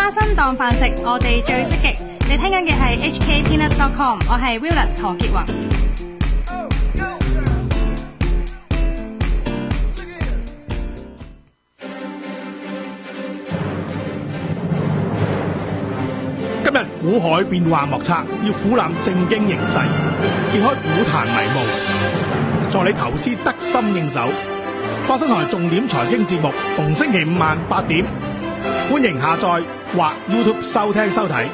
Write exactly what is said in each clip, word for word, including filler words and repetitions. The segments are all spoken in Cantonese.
花生當飯食，我哋最積極。你聽緊嘅係 H K Peanut dot com， 我係 Willis 何潔雲。 今日股海變幻莫測，要俯瞰正經形勢，揭開股壇迷霧，助你投資得心應手。花生台重點財經節目，逢星期五晚八點，歡迎下載或 YouTube 收聽收睇。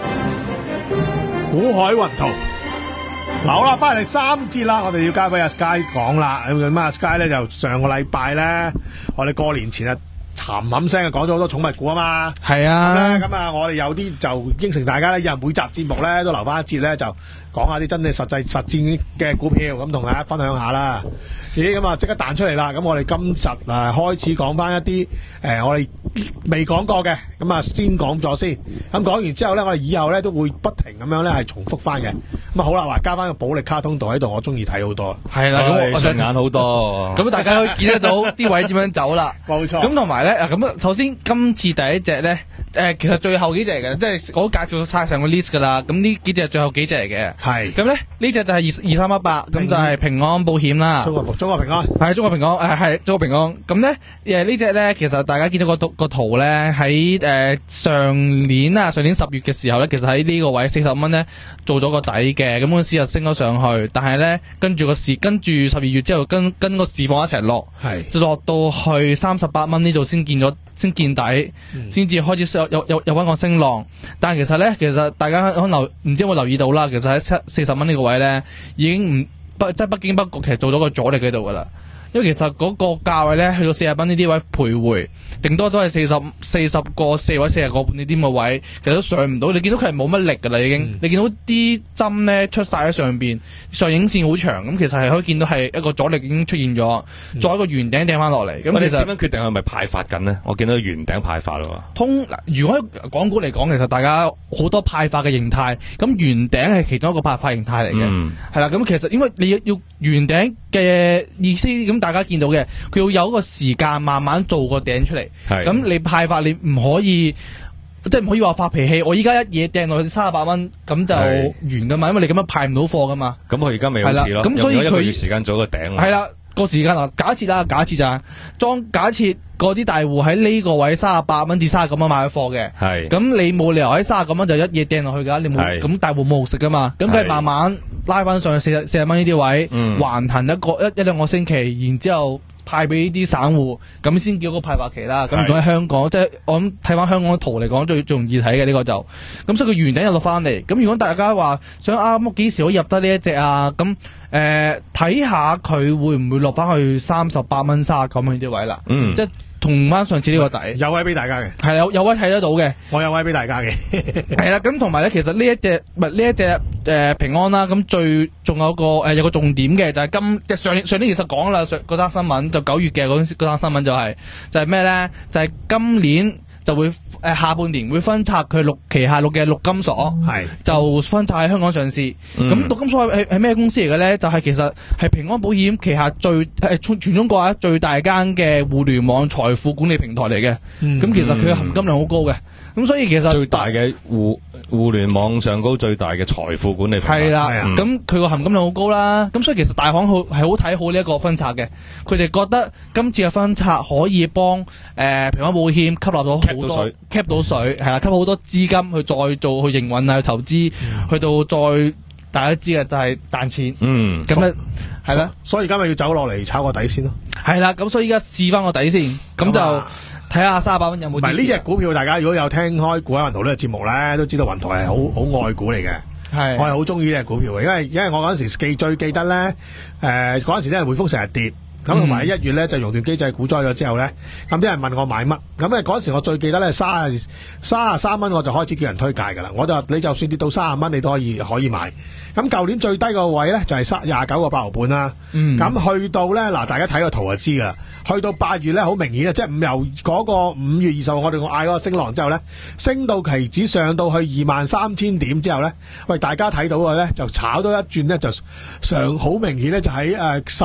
股海雲圖，好啦，翻嚟第三節啦，我哋要交俾阿 Sky 講啦。咁啊 Sky 咧就上個禮拜咧，我哋過年前啊冚冚聲啊講咗好多寵物股啊嘛。 係啊， 咁啊我哋有啲就應承大家咧，以後每集節目咧都留翻一節咧，就講下啲真係實際實戰嘅股票，咁同大家分享下啦。咦，咁啊即刻彈出嚟啦！咁我哋今集啊開始講翻一啲誒、呃、我哋未講過嘅，咁啊先講咗先。咁講完之後咧，我哋以後咧都會不停咁樣咧係重複翻嘅。咁啊好啦，話加翻個保力卡通度喺度，我中意睇好多。 係啦，咁我順眼好多。 咁大家可以見得到啲位點樣走啦。 冇錯。咁同埋咧，咁首先今次第一隻咧，誒、呃、其實最後幾隻嚟嘅，即係我都介紹晒成個 list 噶啦。咁呢幾隻係最後幾隻嚟嘅。係。咁咧呢隻就係二二三一八，咁就係平安保險啦。 中國平安係中國平安，誒係中國平安。咁咧誒呢隻咧，其實大家見到個圖個圖咧，喺誒、呃、上年啊上年十月嘅時候咧，其實喺呢個位四十蚊咧做咗個底嘅，咁嗰陣時就升咗上去，但係咧跟住個市跟住十二月之後跟跟個市況一齊落，就落到去三十八蚊呢度先見咗先見底，先至、嗯、開始有有有有翻個升浪。但係其實咧，其實大家可能留唔知有冇留意到啦，其實喺七四十蚊呢個位咧已經唔。不即係不經不覺，其實做咗個阻力喺度噶啦。因為其實嗰個價位咧，去到四十蚊呢啲位徘徊，頂多都係四十四十個四或者四十個半呢啲咁嘅位，其實都上唔到。你見到佢係冇乜力噶啦，已經。嗯、你見到啲針咧出晒喺上邊，上影線好長，咁其實係可以見到係一個阻力已經出現咗，嗯、再一個圓頂掟翻落嚟。咁、嗯、其實點樣決定係咪派發緊呢？我見到圓頂派發咯。 通如果港股嚟講，其實大家好多派發嘅形態，咁圓頂係其中一個派發形態嚟嘅，係啦、嗯。咁其實因為你要要圓頂嘅意思咁。大家見到嘅，佢要有一個時間慢慢做個頂出嚟。咁你派發你唔可以，即係唔可以話發脾氣。我依家一嘢掟落去三十八蚊，咁就完噶嘛。因為你咁樣派唔到貨噶嘛。 咁佢而家未好似咯。 咁所以佢一個月時間做個頂。 係啦，個時間嗱，假設啦，假設咋，裝假設嗰啲大戶喺呢個位三十八蚊至三十九蚊買咗貨嘅。係。咁你冇理由喺三十九蚊就一嘢掟落去噶，你冇咁大戶冇好食噶嘛。咁佢慢慢拉翻上去四十四十蚊呢啲位，橫行一個一一兩個星期，然之後派俾啲散戶，咁先叫個派發期啦。咁如果喺香港，即係我諗睇翻香港嘅圖嚟講，最最容易睇嘅呢個就，咁所以佢圓頂又落翻嚟。咁如果大家話想啱幾時可以入得呢一隻啊？咁誒睇下佢會唔會落翻去三十八蚊、三十九蚊呢啲位啦。嗯，即係同翻上次呢個底有位俾大家嘅， 係有有位睇得到嘅， 我有位俾大家嘅。 係啦，咁同埋咧，其實呢一隻唔係呢一隻誒、呃、平安啦，咁最仲有個誒、呃、有個重點嘅就係、是、今即係上年上年其實講啦，上嗰單新聞就九月嘅嗰嗰單新聞就係、是、就係咩咧？就係、是、今年就會誒、呃、下半年會分拆佢陸旗下陸嘅陸金所，係、嗯、就分拆喺香港上市。咁、嗯、陸金所係係咩公司嚟嘅咧？就係、是、其實係平安保險旗下最係全全中國啊最大間嘅互聯網財富管理平台嚟嘅。咁、嗯、其實佢嘅含金量好高嘅。咁所以其實最大嘅互互聯網上高最大嘅財富管理平台係啦，咁佢個含金量好高啦。咁所以其實大行好係好睇好呢一個分拆嘅。佢哋覺得今次嘅分拆可以幫誒、呃、平安保險吸納到好多 cap 到水，係啦，吸好多資金去再做去營運啊，去投資，嗯、去到再大家知嘅就係賺錢。嗯，咁咧係啦， 所以而家咪要走落嚟炒個底先咯。係啦，咁所以而家試翻個底先，咁就。睇下三十八蚊有冇？唔係呢隻股票，大家如果有聽開股海雲圖呢個節目咧，都知道雲圖係好好愛股嚟嘅。係，我係好中意呢隻股票嘅，因為因為我嗰陣時記最記得咧，誒嗰陣時咧匯豐成日跌。咁同埋一月咧就熔斷機制股災咗之後咧，咁啲人問我買乜，咁咧嗰時我最記得咧三三十三蚊我就開始叫人推介噶啦，我就話你就算跌到三十蚊你都可以可以買。咁舊年最低個位咧就係三廿九個八毫半啦。咁、嗯、去到咧嗱，大家睇個圖就知噶啦，去到八月咧好明顯啊，即係五由嗰個五月二十號我哋嗌嗰個升浪之後咧，升到期指上到去二萬三千點之後咧，喂大家睇到嘅咧就炒多一轉咧就上好明顯咧就喺誒十。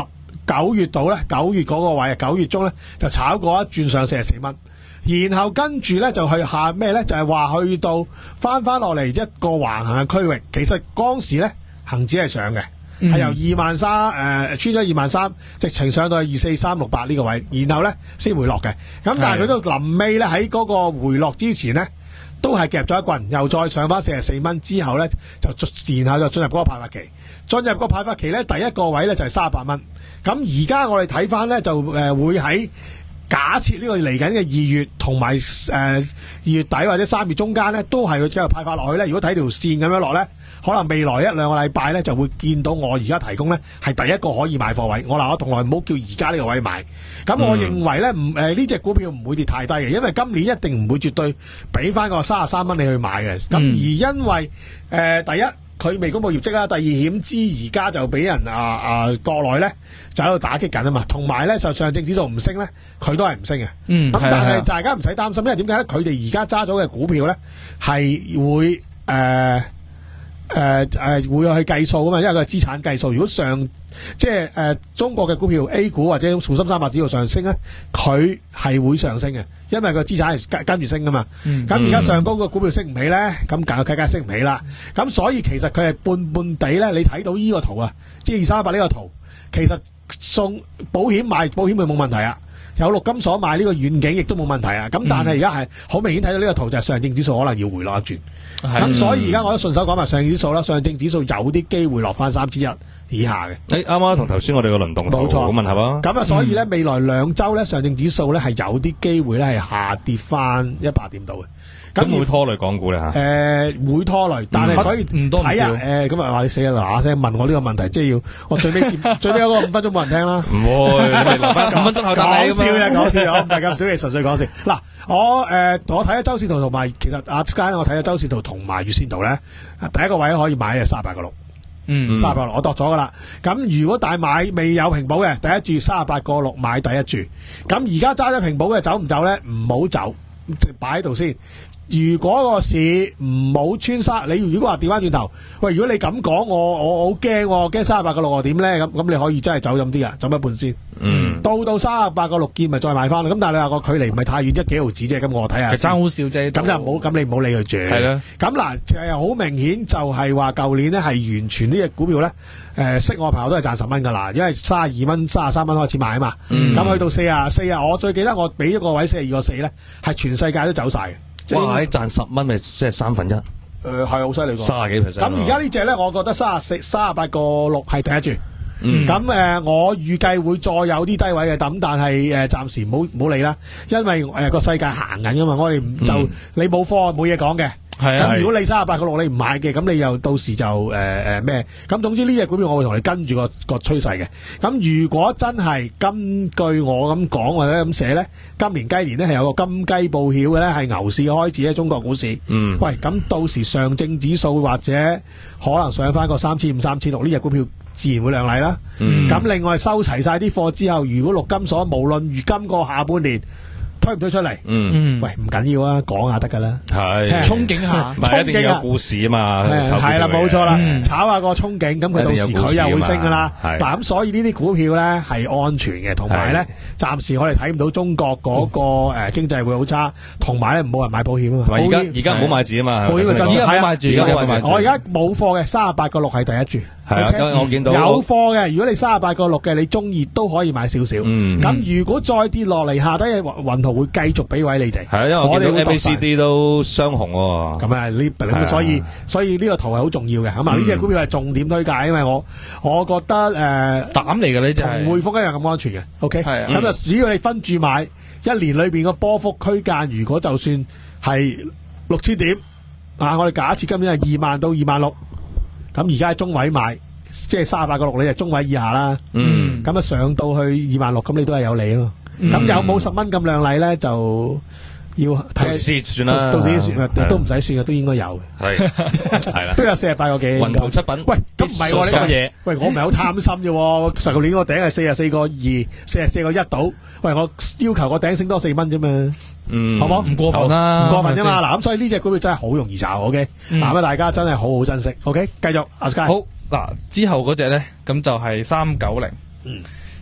九月度咧，九月嗰個位啊，九月中咧就炒過一轉上四十四蚊，然後跟住咧就去下咩咧？就係、是、話去到翻翻落嚟一個橫行嘅區域。其實當時咧恒指係上嘅，係、嗯、由二萬三誒穿咗二萬三，直情上到去二四三六八呢個位，然後咧先回落嘅。咁但係佢都臨尾咧喺嗰個回落之前咧，都係夾咗一棍，又再上翻四十四蚊之後咧，就然後就進入嗰個派發期。進入個派發期咧，第一個位咧就係三十八蚊。咁而家我哋睇翻咧，就誒、呃、會喺假設呢個嚟緊嘅二月同埋誒二月底或者三月中間咧，都係佢繼續派發落去咧。如果睇條線咁樣落咧，可能未來一兩個禮拜咧就會見到我而家提供咧係第一個可以買貨位。我嗱我從來唔好叫而家呢個位買。咁我認為咧唔誒呢隻股票唔會跌太低嘅，因為今年一定唔會絕對俾翻個三十三蚊你去買嘅。咁、嗯、而因為誒、呃、第一。佢未公布業績啦，第二險資而家就俾人啊啊國內咧就喺度打擊緊啊嘛，同埋咧就上證指數唔升咧，佢都係唔升嘅。嗯，咁但係大家唔使擔心，因為點解咧？佢哋而家揸咗嘅股票咧係會誒誒誒會去計數啊嘛，因為佢係資產計數。如果上即係誒、呃、中國嘅股票 A 股或者滬深三百指數上升咧，佢係會上升嘅，因為個資產係跟跟住升噶嘛。咁而家上高個股票升唔起咧，咁梗係梗係升唔起啦。咁所以其實佢係半半地咧，你睇到呢個圖啊，即係二三一八呢個圖，其實送保險買保險佢冇問題啊。有陸金所買呢個遠景亦都冇問題啊！咁但係而家係好明顯睇到呢個圖就係上證指數可能要回落一轉，咁、嗯、所以而家我都順手講埋上證指數啦。上證指數有啲機會落翻三千一以下嘅。誒啱啱同頭先我哋個輪動圖冇錯好吻合啊！咁啊，所以咧、嗯、未來兩週咧上證指數咧係有啲機會咧係下跌翻一百點度嘅。咁會拖累港股咧嚇？誒、呃、會拖累，但係所以唔多唔少。睇下誒咁啊話你死啦嗱嗱聲問我呢個問題，即係要我最尾最尾嗰個五分鐘冇人聽啦。唔會，留翻五分鐘後答你。講笑啫，講笑，我唔係咁少嘢，純粹講笑。嗱，我誒、呃、我睇咗周線圖同埋其實阿 Sky 我睇咗周線圖同埋月線圖咧，第一個位可以買係三十八個六。嗯，三十八個六我度咗噶啦。咁如果大買未有平保嘅第一注三十八個六買第一注。咁而家揸咗平保嘅走唔走咧？唔好走，直擺喺度先。如果個市唔好穿沙，你如果話調翻轉頭，喂，如果你咁講，我我好驚，驚三十八個六點咧，咁咁你可以真係走咁啲啊，走一半先。嗯，到到三十八個六見咪再買翻咯。咁但係你話個距離唔係太遠，一幾毫子啫。咁我睇下。爭好少啫。咁就唔好，咁你唔好理佢住。係啦。咁嗱，就係好明顯就係話舊年咧係完全呢隻股票咧，誒、呃，識我朋友都係賺十蚊噶啦，因為三十二蚊、三十三蚊開始買啊嘛。咁、嗯、去到四啊四啊，我最記得我俾咗個位四十二個四咧，係全世界都走晒嘅。哇！喺賺十蚊咪即係三分一，誒係好犀利個，三十幾 percent。咁而家呢隻咧，我覺得三十四、三十八個六係第一注。嗯，咁誒、呃，我預計會再有啲低位嘅，咁但係誒暫時唔好唔好理啦，因為誒個、呃、世界行緊噶嘛，我哋唔就、嗯、你冇貨冇嘢講嘅。係啊，咁如果你三十八個六你唔買嘅，咁你又到時就誒誒咩？咁、呃、總之呢隻股票我會同你跟住個個趨勢嘅。咁如果真係根據我咁講或者咁寫咧，今年雞年咧係有個金雞報曉嘅咧，係牛市開始咧，中國股市。嗯。喂，咁到時上證指數或者可能上翻個三千五、三千六，呢隻股票自然會亮麗啦。嗯。咁另外收齊晒啲貨之後，如果陸金所無論如今個下半年。推唔推出嚟？嗯，喂，唔緊要啊，講下得噶啦。係，憧憬下，唔係一定有故事啊嘛。係啦，冇錯啦，炒下個憧憬，咁佢到時佢又會升噶啦。嗱，咁所以呢啲股票咧係安全嘅，同埋咧暫時我哋睇唔到中國嗰個誒經濟會好差，同埋咧冇人買保險啊嘛。同埋而家而家唔好買字啊嘛。保險就而家唔好買住，而家唔好買住。我而家冇貨嘅，三十八個六係第一注。係啊，因為我見到有貨嘅，如果你三十八個六嘅，你中意都可以買少少。嗯，咁如果再跌落嚟，下低嘅雲圖會繼續俾位你哋。係啊，因為我見到 M A C D 都雙紅喎。咁啊，呢咁所以所以呢個圖係好重要嘅。咁啊，呢隻股票係重點推介，因為我我覺得誒膽嚟嘅呢隻同匯豐一樣咁安全嘅。OK，係啊。咁啊，只要你分住買，一年裏邊個波幅區間，如果就算係六千點啊，我哋假設今年係二萬到二萬六。咁而家喺中位買，即係三十八個六，你就中位以下啦。嗯，咁啊上到去二萬六，咁你都係有利咯。咁、嗯、有冇十蚊咁靚麗咧？就要睇先算啦。到時算都唔使算嘅，都應該有嘅。係係啦，都有四十八個幾。雲圖出品，喂，咁唔係喎呢嘢。喂，我唔係好貪心啫。上個年個頂係四十四個二，四十四個一到。喂，我要求個頂升多四蚊啫嘛。嗯，好唔好？唔過分啦，唔過分啫嘛。嗱，咁所以呢隻股票真係好容易炒。OK，嗱咁啊，大家真係好好珍惜。OK，繼續阿 Sky。好嗱，之後嗰隻咧，咁就係三九零。嗯，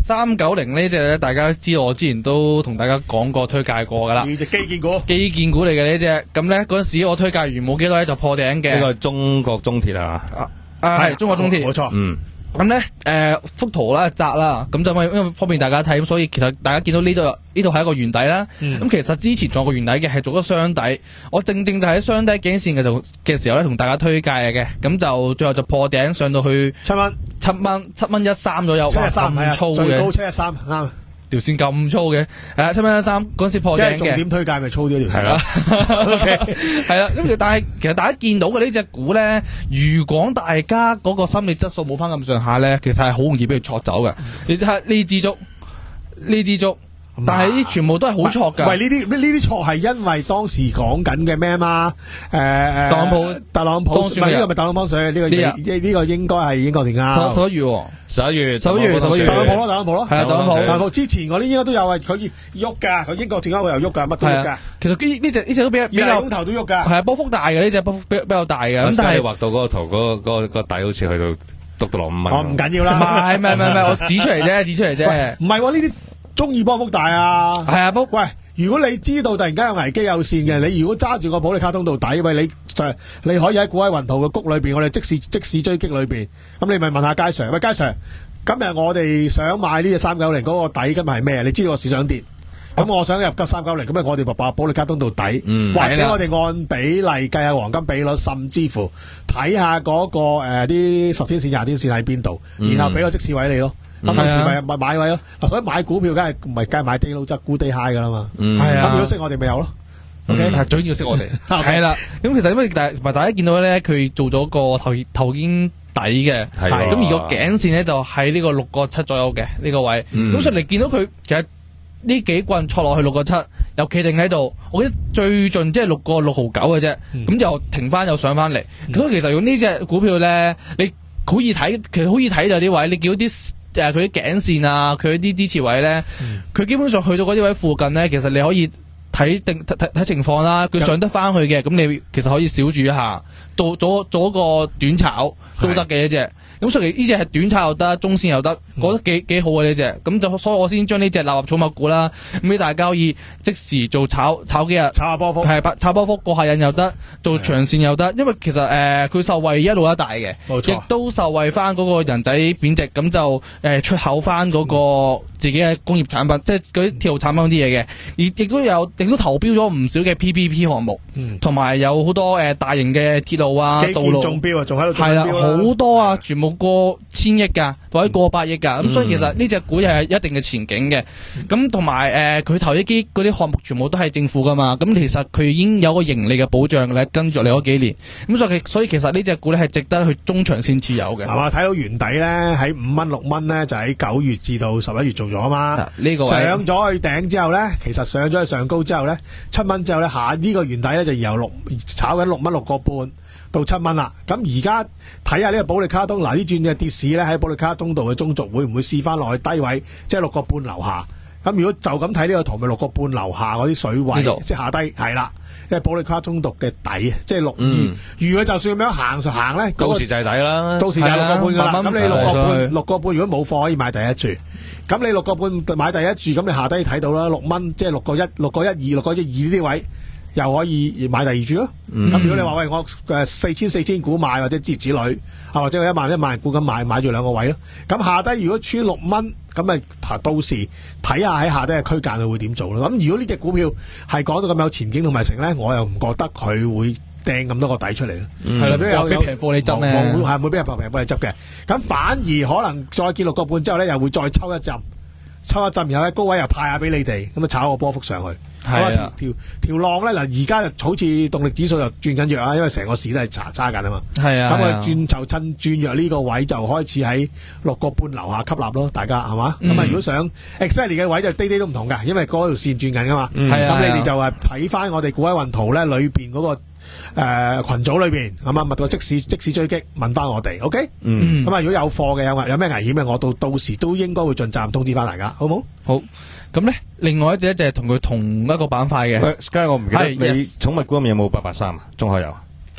三九零呢隻咧，大家都知道我之前都同大家講過推介過噶啦。 呢隻基建股， 基建股嚟嘅呢隻，咁咧嗰陣時我推介完冇幾耐咧就破頂嘅。 呢個係中國中鐵啊， 啊啊係中國中鐵， 冇錯。 嗯。 咁咧，誒、呃、幅圖啦窄啦，咁就因為因為方便大家睇，咁所以其實大家見到呢度呢度係一個圓底啦。咁、嗯、其實之前做過圓底嘅係做咗雙底，我正正就喺雙底頸線嘅時候嘅時候咧，同大家推介嘅，咁就最後就破頂上到去七蚊， 七蚊七蚊一三左右， 七一三咁粗嘅， 最高七一三啱。 條線咁粗嘅，係啦，七蚊一三嗰陣時破頂嘅。因為重點推介咪粗啲條線咯。 係啦，咁但係其實大家見到嘅呢隻股咧，如果大家嗰個心理質素冇翻咁上下咧，其實係好容易俾佢挫走嘅。你睇下呢支竹，呢支竹。但係呢全部都係好錯噶。 喂，呢啲呢啲錯係因為當時講緊嘅咩嘛？誒誒，特朗普，特朗普，唔係呢個咪特朗普水？呢個呢呢個應該係英國定啱？ 十一月， 十一月， 十一月，十一月， 特朗普咯，特朗普咯， 係啊，特朗普。 特朗普之前嗰啲應該都有係佢喐噶，佢英國點解會又喐噶？乜都喐噶。 其實呢呢隻呢隻都比較比較， 公頭都喐噶。 係啊，波幅大嘅呢隻波幅比比較大嘅。咁但係畫到嗰個圖，嗰個嗰個底好似去到篤到落五蚊。 哦，唔緊要啦。 唔係唔係唔係，我指出嚟啫，指出嚟啫。 唔係喎，呢啲。中意波幅大啊， 係啊，波喂，如果你知道突然間有危機有線嘅，你如果揸住個保利卡通道底，喂，你就你可以喺股海雲圖嘅谷裏邊，我哋即時即時追擊裏邊，咁你咪問下佳 Sir，喂，佳 Sir，今日我哋想買呢隻三九零嗰個底，今日係咩？你知道個市想跌，咁我想入急三九零，咁咪我哋咪把保利卡通道底， 嗯、 或者我哋按比例計下黃金比率，甚至乎睇下嗰個誒啲十天線、廿天線喺邊度，然後俾個即時位你咯。咁有時咪咪買位咯，所以買股票梗係唔係梗係買 day low 則沽 day high 噶啦嘛。 係啊， 咁如果識我哋咪有咯。OK， 係最緊要識我哋。係啦，咁其實因為大同埋大家見到咧，佢做咗個頭頭肩底嘅，係咁而個頸線咧就喺呢個六個七左右嘅呢個位。咁所以你見到佢其實呢幾棍挫落去六個七，又企定喺度。我覺得最盡即係六個六毫九嘅啫，咁就停翻又上翻嚟。所以其實用呢隻股票咧，你好易睇，其實好易睇就啲位，你見到啲。誒佢啲頸線啊，佢啲支持位咧，佢、嗯、基本上去到嗰啲位附近咧，其實你可以睇定睇睇情況啦。佢上得翻去嘅，咁你其實可以少注一下，到做做一個短炒都得嘅一隻。咁所以呢隻係短炒又得，中線又得，覺得幾幾好嘅呢隻。咁就所以我先將呢隻納入寵物股啦，咁俾大家可以即時做炒炒幾日， 炒下波幅， 係炒波幅過下癮又得，做長線又得。因為其實誒佢、呃、受惠一路一大嘅，亦都受惠翻嗰個人仔貶值，咁就誒、呃、出口翻嗰個自己嘅工業產品，嗯、即係嗰啲鐵路產品嗰啲嘢嘅，亦亦都有亦都投標咗唔少嘅 P P P 項目，同埋、嗯、有好多誒、呃、大型嘅鐵路啊、道路中標啊，仲喺度中標係啦，好多啊，全部過千億噶，或者過百億噶，咁、嗯、所以其實呢隻股又係一定嘅前景嘅。咁同埋誒，佢投呢啲嗰啲項目全部都係政府噶嘛，咁其實佢已經有個盈利嘅保障咧，跟住你嗰幾年。咁所以所以其實呢隻股咧係值得去中長線持有嘅。 係嘛，睇到圓底咧喺五蚊六蚊咧，就喺九月至到十一月做咗啊嘛。呢、這個上咗去頂之後咧，其實上咗去上高之後咧，七蚊之後咧，下呢個圓底咧就由六炒緊六蚊六個半。到七蚊啦，咁而家睇下呢個保利卡通，嗱呢轉嘅跌市咧喺保利卡通度嘅中軸會唔會試翻落去低位，即係六個半樓下？咁如果就咁睇呢個圖，咪六個半樓下嗰啲水位，即係下低係啦，因為保利卡通度嘅底，即係六二。如果就算咁樣行就行咧， 到時就係底啦， 到時就係六個半噶啦。咁你六個半，六個半如果冇貨可以買第一注，咁你六個半買第一注，咁你下低睇到啦，六蚊即係六個一，六個一二，六個一二呢啲位。又可以買第二注咯。咁、嗯、如果你話喂我誒四千四千股買或者之子女啊，或者一萬一萬股咁買買住兩個位咯。咁下低如果穿六蚊，咁咪到時睇下喺下低嘅區間佢會點做咯。咁如果呢隻股票係講到咁有前景同埋成咧，我又唔覺得佢會掟咁多個底出嚟咯。係啦，有俾平貨你執咩？係會俾人平貨你執嘅。咁反而可能再見六個半之後咧，又會再抽一陣，抽一陣，然後喺高位又派下俾你哋，咁啊炒個波幅上去。係啊，條條浪咧嗱，而家就好似動力指數又轉緊弱啊，因為成個市都係查揸緊啊嘛。係啊，咁我轉就趁轉弱呢個位就開始喺六個半樓下吸納咯，大家係嘛？咁啊、嗯，如果想 exactly 嘅位就啲啲都唔同噶，因為嗰條線轉緊噶嘛。係啊，咁你哋就係睇翻我哋股海雲圖咧裏邊嗰個。誒、呃，群組裏邊咁啊，密到即時即時追擊，問翻我哋 ，OK？嗯，咁啊，如果有貨嘅有有咩危險嘅，我到到時都應該會盡責任通知翻大家，好唔好？ 好，咁咧，另外一隻就係同佢同一個板塊嘅。 Sky，我唔記得你寵物股入面有冇八八三啊？中海油。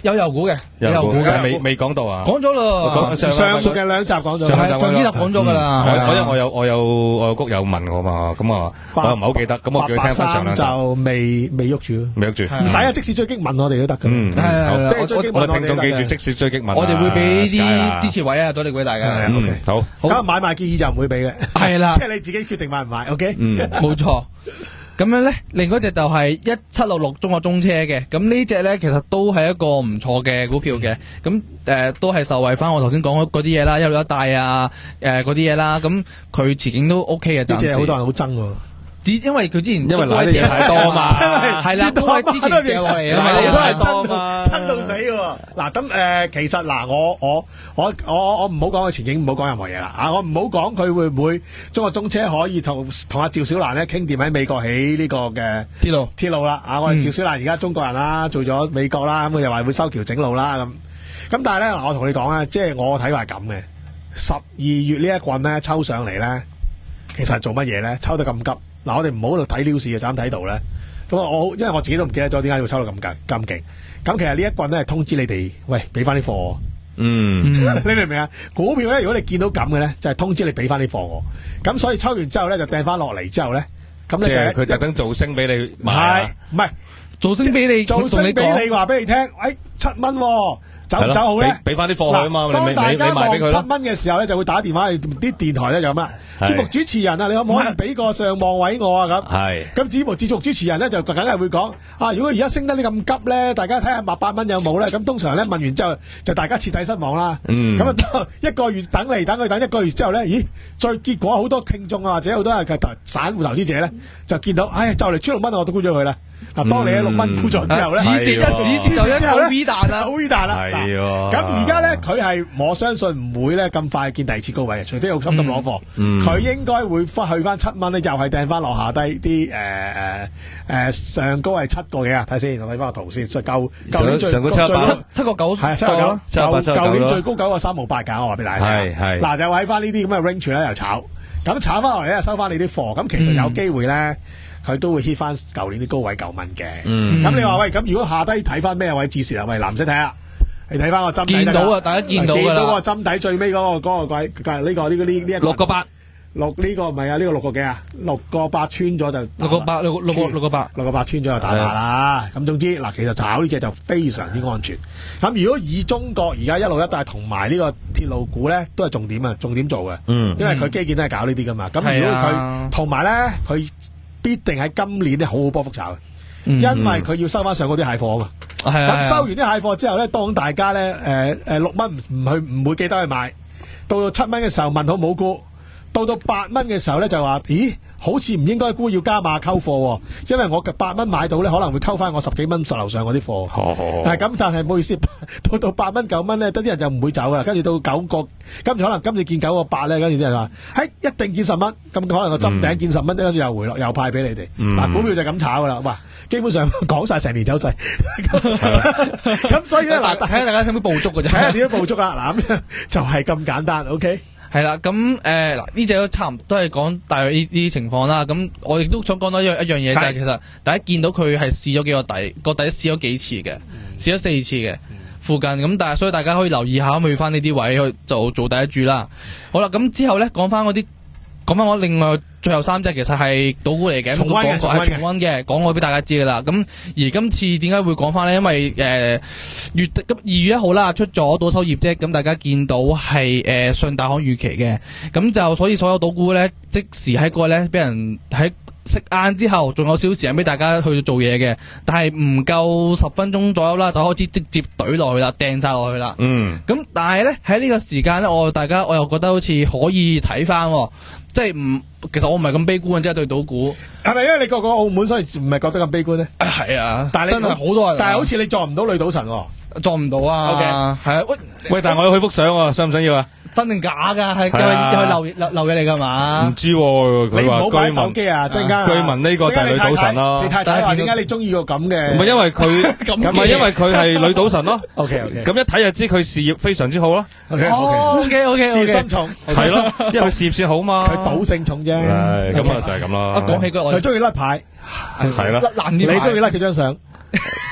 有油股嘅， 有油股嘅， 未未講到啊？ 講咗咯， 上嘅兩集講咗， 上上呢集講咗噶啦。 我因為我有我有我有谷友問我嘛，咁啊我又唔係好記得，咁我叫佢聽翻上兩集就未未喐住， 未喐住， 唔使啊！即使追擊問我哋都得嘅。 嗯， 係即係追擊問我哋聽眾記住，即使追擊問， 我哋會俾啲支持位啊，多啲俾大家。 嗯，好， 咁買賣建議就唔會俾嘅， 係啦， 即係你自己決定買唔買。OK， 嗯， 冇錯。咁樣咧，另嗰隻就係一七六六中國中車嘅，咁呢隻咧其實都係一個唔錯嘅股票嘅，咁誒、呃、都係受惠翻我頭先講嗰啲嘢啦，一路一帶啊，誒嗰啲嘢啦，咁佢前景都 OK 嘅，暫時。呢隻好多人好憎喎。只因為佢之前因為買啲嘢太多嘛， 係啦，因為之前嘅落嚟啊， 買啲嘢太多嘛，親到死喎。嗱咁誒，其實嗱，我我我我我唔好講佢前景，唔好講任何嘢啦。啊，我唔好講佢會唔會中國中車可以同同阿趙小蘭咧傾掂喺美國起呢個嘅鐵路鐵路啦。啊，我哋趙小蘭而家中國人啦，做咗美國啦，咁佢又話會修橋整路啦咁。咁但係咧，嗱，我同你講啊，即係我睇法係咁嘅。十二月呢一棍咧抽上嚟咧，其實係做乜嘢咧？抽得咁急。嗱，我哋唔好喺度睇 news 嘅，就咁睇到咧。咁我因為我自己都唔記得咗點解要抽到咁勁咁勁。咁其實呢一棍咧係通知你哋，喂，俾翻啲貨我。 嗯， 你明唔明啊？股票咧，如果你見到咁嘅咧，就係、是、通知你俾翻啲貨我。咁所以抽完之後咧，就掟翻落嚟之後咧，咁咧就係佢特登造聲俾你買。 係唔係造聲俾你？ 造聲俾你話俾你聽，哎，七蚊、哦。走唔走好咧？ 俾翻啲貨佢啊嘛！ 當大家望七蚊嘅時候咧，就會打電話去啲電台咧，就咁啦。節目主持人啊，你可唔可以俾個上望位我啊？咁係。咁節目節目主持人咧，就梗係會講啊！如果而家升得你咁急咧，大家睇下八百蚊有冇咧？咁通常咧問完之後，就大家徹底失望啦。咁啊、嗯，一個月等嚟等去等一個月之後咧，咦？再結果好多聽眾啊，或者好多係散戶投資者咧，就見到，哎呀，就嚟出六蚊，我都沽咗佢啦。嗱，當你喺六蚊沽咗之後咧， 止蝕一止蝕就一好 V 彈啦， 好 V 彈啦。 係咁而家咧，佢係我相信唔會咧咁快見第二次高位嘅，除非有心急攞貨。佢、嗯嗯、應該會翻去翻七蚊咧，又係掟翻落下低啲誒誒誒上高係七個幾啊？睇先，我睇翻個圖先。所以舊舊年最上高七七七個九係七個九，舊舊年最高九個三毫八㗎，我話俾大家聽。係嗱，就喺翻呢啲咁嘅 range 咧，又炒，咁炒翻落嚟咧，收翻你啲貨。咁其實有機會咧。嗯佢都會 hit 翻舊年啲高位九蚊嘅，咁、嗯、你話喂，咁如果下低睇翻咩位置時啊？喂，藍色睇下，你睇翻個針底， 見到啊，大家見到㗎啦， 見到個針底最尾嗰、嗰個嗰、嗰個位，呢、呢個呢、呢個呢呢一六個八， 六呢、呢個唔係啊？呢、呢個六個幾啊？六個八穿咗就六個八，六六個六個八， 六個八穿咗就打下啦。咁總之嗱，其實炒呢隻就非常之安全。咁如果以中國而家一路一帶同埋呢個鐵路股咧，都係重點啊，重點做嘅，嗯、因為佢基建都係搞呢啲噶嘛。咁、嗯、如果佢同埋咧，佢必定喺今年咧好好波幅炒嘅，因為佢要收翻上嗰啲蟹貨啊嘛。咁、嗯、收完啲蟹貨之後咧，當大家咧誒誒六蚊唔唔去唔會記得去買，到到七蚊嘅時候問好冇沽，到到八蚊嘅時候咧就話，咦，好似唔應該沽，要加碼溝貨，因為我嘅八蚊買到咧可能會溝翻我十幾蚊十樓上嗰啲貨。係咁，但係唔好意思，到到八蚊九蚊咧，得啲人就唔會走噶啦。跟住到九個，跟住可能今次見九個八咧，跟住啲人話，嘿，一定見十蚊，咁可能個針頂見十蚊，跟住又回落，又派俾你哋。嗱、嗯，股票就咁炒噶啦，哇，基本上講晒成年走勢。咁所以咧，嗱，睇下大家使唔使捕捉嘅啫，睇下點樣捕捉啦。嗱，咁就係咁簡單。OK。 係啦，咁誒嗱呢隻都差唔多都係講大約呢啲情況啦。咁我亦都想講多一樣一樣嘢，就係其實大家見到佢係試咗幾個底，個底試咗幾次嘅，試咗四次嘅附近。咁但係所以大家可以留意下，去翻呢啲位去就做第一注啦。好啦，咁之後咧講翻嗰啲。講翻我另外最後三隻其實係賭股嚟嘅， 重溫嘅， 係重溫嘅，講過俾大家知噶啦。咁而今次點解會講翻呢？因為誒、呃、月咁二月一號啦，出咗賭收業績，咁大家見到係誒上大行預期嘅，咁就所以所有賭股咧即時喺嗰個咧俾人喺食晏之後，仲有少少時間俾大家去做嘢嘅，但係唔夠十分鐘左右啦，就開始直接懟落去啦，掟晒落去啦。嗯，咁但係咧喺呢個時間咧，我大家我又覺得好似可以睇翻。即係唔，其實我唔係咁悲觀，即係對賭股。係咪因為你個個澳門，所以唔係覺得咁悲觀咧？係啊，但係真係好多人。但係好似你撞唔到女賭神，撞唔到啊。O K，係啊，喂喂，但係我要去幅相喎，想唔想要啊？真定假噶？係又係流流流嘢嚟噶嘛？唔知喎，佢話居民手機啊，陣間據聞呢個就係女賭神咯。你太太話點解你中意個咁嘅？唔係因為佢，唔係因為佢係女賭神咯。O K O K，咁一睇就知佢事業非常之好咯。O K O K O K，事業心重係咯，因為佢事業先好嘛。佢賭性重啫。咁啊就係咁啦。講起佢，佢中意甩牌，係啦。你中意甩佢張相？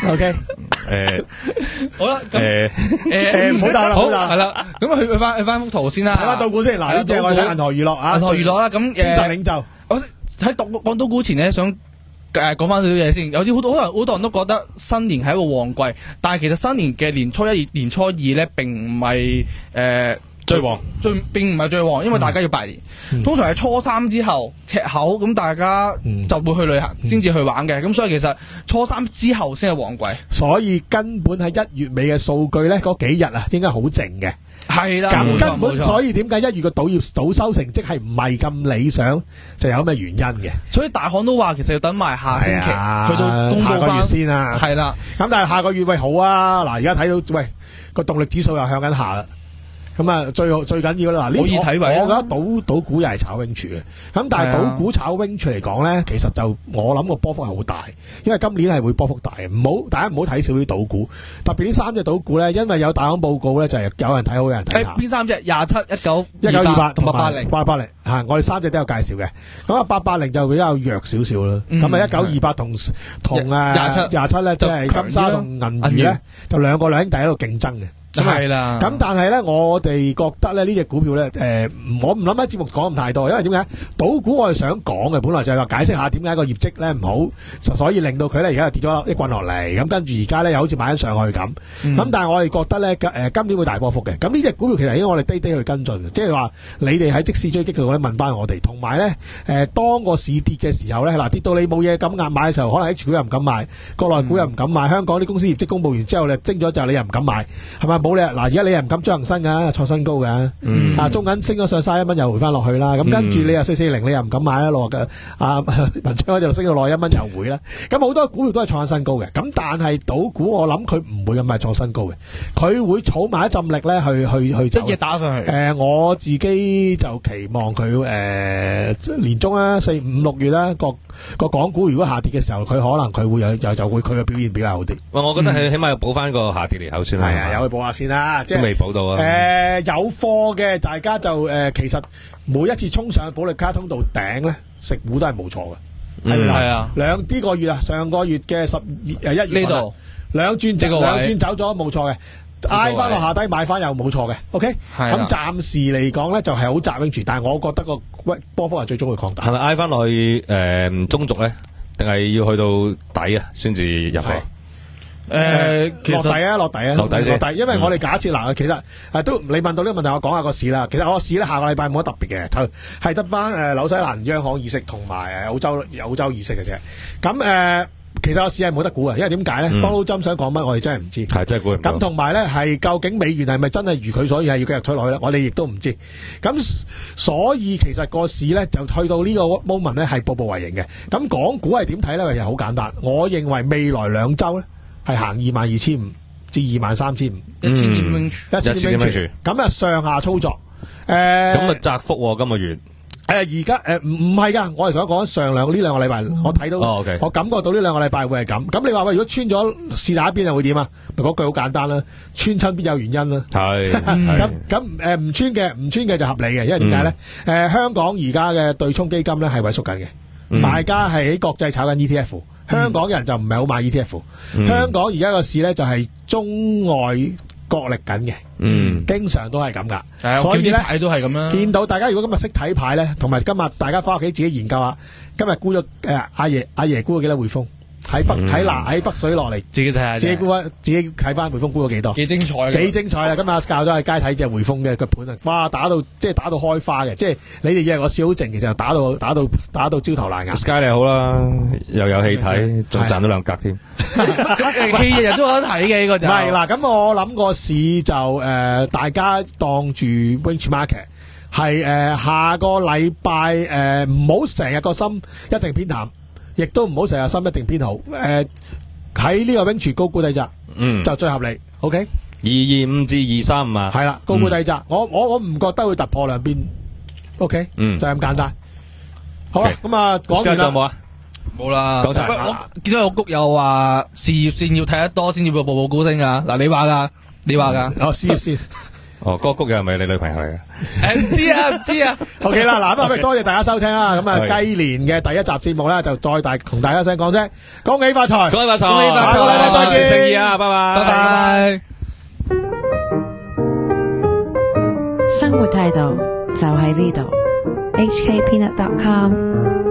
OK， 誒， 好啦，咁誒誒唔好答啦， 好唔好答係啦，咁去去翻去翻幅圖先啦， 睇翻賭股先。嗱，呢隻我哋睇銀河娛樂啊， 銀河娛樂啦，咁精神領袖。 我喺講講賭股前咧，想誒講翻少少嘢先。有啲好多可能好多人都覺得新年係一個旺季，但係其實新年嘅年初一、年初二咧並唔係誒最旺， 最並唔係最旺，因為大家要拜年。 嗯、 通常係初三之後赤口，咁大家就會去旅行先至、嗯、去玩嘅。咁所以其實初三之後先係旺季。 所以根本喺一月尾嘅數據咧，嗰幾日啊，應該好靜嘅。 係啦， 咁根本所以點解一月嘅賭業賭收成績係唔係咁理想，就有咩原因嘅。 所以大行都話其實要等埋下星期、啊、去到公布翻下個月先啊。 係啦， 咁但係下個月喂好啊，嗱而家睇到喂個動力指數又向緊下啦。咁啊，最最緊要啦！嗱，呢可以睇位， 我覺得賭賭股又係炒 wing 嘅。咁但係賭股炒 wing 嚟講咧，其實就我諗個波幅係好大，因為今年係會波幅大嘅。唔好大家唔好睇少啲賭股，特別呢三隻賭股咧，因為有大行報告咧，就係有人睇好，有人睇淡。 邊三隻？廿七、一九、 一九二八同八八零、 八八零嚇，我哋三隻都有介紹嘅。咁啊，八八零就比較弱少少啦。咁啊，一九二八同同誒廿七廿七咧，即係金沙同銀娛咧，就兩個兩兄弟喺度競爭嘅。 係啦， 咁但係咧，我哋覺得咧呢隻股票咧，誒、呃，我唔諗喺節目講咁太多，因為點解賭股我係想講嘅，本來就係話解釋下點解個業績咧唔好，所以令到佢咧而家又跌咗一棍落嚟，咁跟住而家咧又好似買緊上去咁，咁、嗯、但係我哋覺得咧，誒、呃，今年會大波幅嘅，咁呢隻股票其實應該我哋低低去跟進嘅，即係話你哋喺即時追擊佢嗰啲問翻我哋，同埋咧，誒、呃，當個市跌嘅時候咧，嗱跌到你冇嘢敢壓買嘅時候，可能 H 股又唔敢買，國內股又唔敢買，香港啲公司業績公布完之後咧，升咗之後你又唔敢買，係咪？冇理嗱，而家你又唔敢將恒生噶創新高噶，嗯、啊中銀升咗上三一蚊又回翻落去啦，咁、嗯、跟住你又四四零你又唔敢買啦，落嘅啊文昌就升到落一蚊又回啦，咁好多股票都係創新高嘅，咁但係賭股我諗佢唔會咁快創新高嘅，佢會儲埋一陣力咧去去去即係打上去。誒、 呃，我自己就期望佢誒、呃、年中啦，四五六月啦，個個港股如果下跌嘅時候，佢可能佢會有又就會佢嘅表現比較好啲。 喂，我覺得係起碼要補翻個下跌裂口先啦。係啊， 有去補下先啦，即係。 未補到啊！ 誒、呃，有貨嘅大家就誒、呃，其實每一次衝上去保利卡通道頂咧，食糊都係冇錯嘅。係啦、 嗯，啊， 兩呢個月啊，上個月嘅十二誒一月呢度兩轉走兩轉走咗冇錯嘅，挨翻落下低買翻又冇錯嘅。OK，咁暫時嚟講咧就係好窄住，但係我覺得個喂波幅係最終會擴大。 係咪挨翻落去誒、呃、中軸咧，定係要去到底啊先至入貨？ 誒、呃，落底啊，落底啊， 落底落底，因為我哋假設嗱、嗯，其實誒都你問到呢個問題，我講下個市啦。其實我個市咧下個禮拜冇乜特別嘅，係得翻誒紐西蘭央行議息同埋誒澳洲澳洲議息嘅啫。咁誒、呃，其實個市係冇得估啊，因為點解咧？Donald Trump想講乜，我哋真係唔知。係真係估唔到。咁同埋咧，係究竟美元係咪真係如佢所願係要繼續推落去咧？我哋亦都唔知。咁所以其實個市咧就去到呢個 moment 咧係步步為營嘅。咁港股係點睇咧？其實好簡單，我認為未來兩週咧。係行二萬二千五至二萬三千五， 一千點 range， 一千點 range，咁啊上下操作，誒， 咁啊窄幅喎，今個月，誒而家誒唔唔係噶，我哋想講上兩呢兩個禮拜，我睇到， 哦 okay， 我感覺到呢兩個禮拜會係咁，咁你話喂，如果穿咗是哪一邊又會點啊？咪嗰句好簡單啦，穿親必有原因啦，係，咁咁誒唔穿嘅唔穿嘅就合理嘅，因為點解咧？誒香港而家嘅對沖基金咧係萎縮緊嘅，嗯、大家係喺國際炒緊 E T F。香港人就唔係好買 E T F，嗯、香港而家個市咧就係中外角力緊嘅，嗯，經常都係咁噶， 嗯、所以咧睇都係咁啦。見到大家如果今日識睇牌咧，同埋今日大家翻屋企自己研究下，今日沽咗誒阿爺阿爺沽咗幾多匯豐？喺北喺南喺北水落嚟，自己睇下，自己估翻，自己睇翻匯豐估咗幾多？幾精彩，幾精彩啊！今日教咗喺街睇隻匯豐嘅個盤啊，哇！打到即係打到開花嘅，即係你哋以為我笑好靜，其實打到打到打到焦頭爛額。Sky 你好啦，又有戲睇，仲賺咗兩格添。 戲日日都有得睇嘅呢個就。唔係嗱，咁我諗個市就誒、呃，大家當住 Winch Market 係誒、呃、下個禮拜誒唔好成日個心一定偏淡。亦都唔好成日心一定偏好，誒喺呢個 range 高估低窄，嗯，就最合理。OK，二二五至二三五啊， 係啦，高估低窄，我我我唔覺得會突破兩邊。OK，嗯，就係咁簡單。好啦，咁啊講完啦， 冇啊，冇啦。講晒，我見到個谷友話事業線要睇得多先至會步步高升噶。嗱，你話噶，你話噶， 哦，事業線。 哦，嗰個谷友係咪你女朋友嚟嘅？ 誒，唔知啊，唔知啊。 OK 啦，嗱，咁啊，多謝大家收聽啦。咁啊，雞年嘅第一集節目咧，就再大同大家聲講聲，恭喜發財， 恭喜發財， 恭喜發財， 下個禮拜再見， 誠意啊，拜拜， 拜拜。 生活態度就喺呢度。H K Peanut dot com